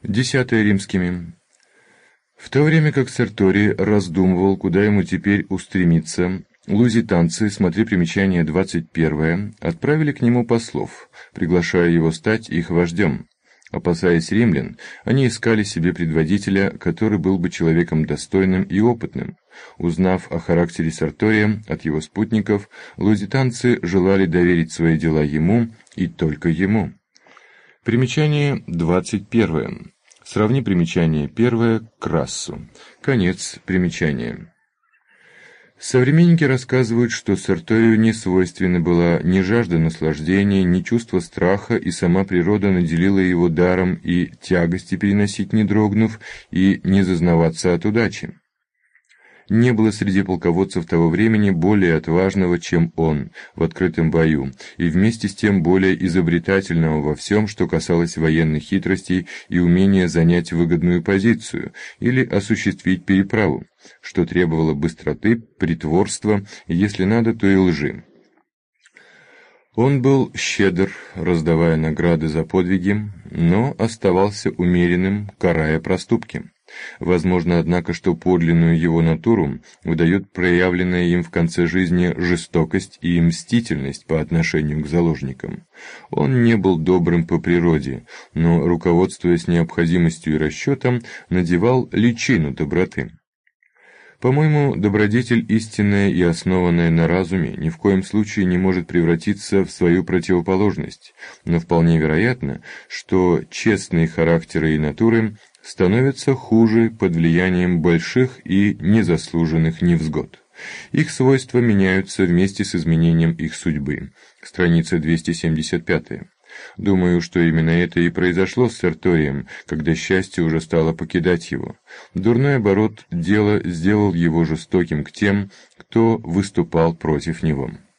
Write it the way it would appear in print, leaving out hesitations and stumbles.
Десятое римскими. В то время как Сертори раздумывал, куда ему теперь устремиться, лузитанцы, смотри примечание 21, отправили к нему послов, приглашая его стать их вождем. Опасаясь римлян, они искали себе предводителя, который был бы человеком достойным и опытным. Узнав о характере Сертория от его спутников, лузитанцы желали доверить свои дела ему и только ему. Примечание 21. Сравни примечание 1 к Крассу. Конец примечания. Современники рассказывают, что Серторию не свойственна была ни жажда наслаждения, ни чувство страха, и сама природа наделила его даром и тягости переносить не дрогнув, и не зазнаваться от удачи. Не было среди полководцев того времени более отважного, чем он, в открытом бою, и вместе с тем более изобретательного во всем, что касалось военных хитростей и умения занять выгодную позицию или осуществить переправу, что требовало быстроты, притворства, если надо, то и лжи. Он был щедр, раздавая награды за подвиги, но оставался умеренным, карая проступки. Возможно, однако, что подлинную его натуру выдает проявленная им в конце жизни жестокость и мстительность по отношению к заложникам. Он не был добрым по природе, но, руководствуясь необходимостью и расчетом, надевал личину доброты. По-моему, добродетель истинная и основанная на разуме ни в коем случае не может превратиться в свою противоположность, но вполне вероятно, что честные характеры и натуры становятся хуже под влиянием больших и незаслуженных невзгод. Их свойства меняются вместе с изменением их судьбы. Страница 275. Думаю, что именно это и произошло с Серторием, когда счастье уже стало покидать его. Дурной оборот дела сделал его жестоким к тем, кто выступал против него.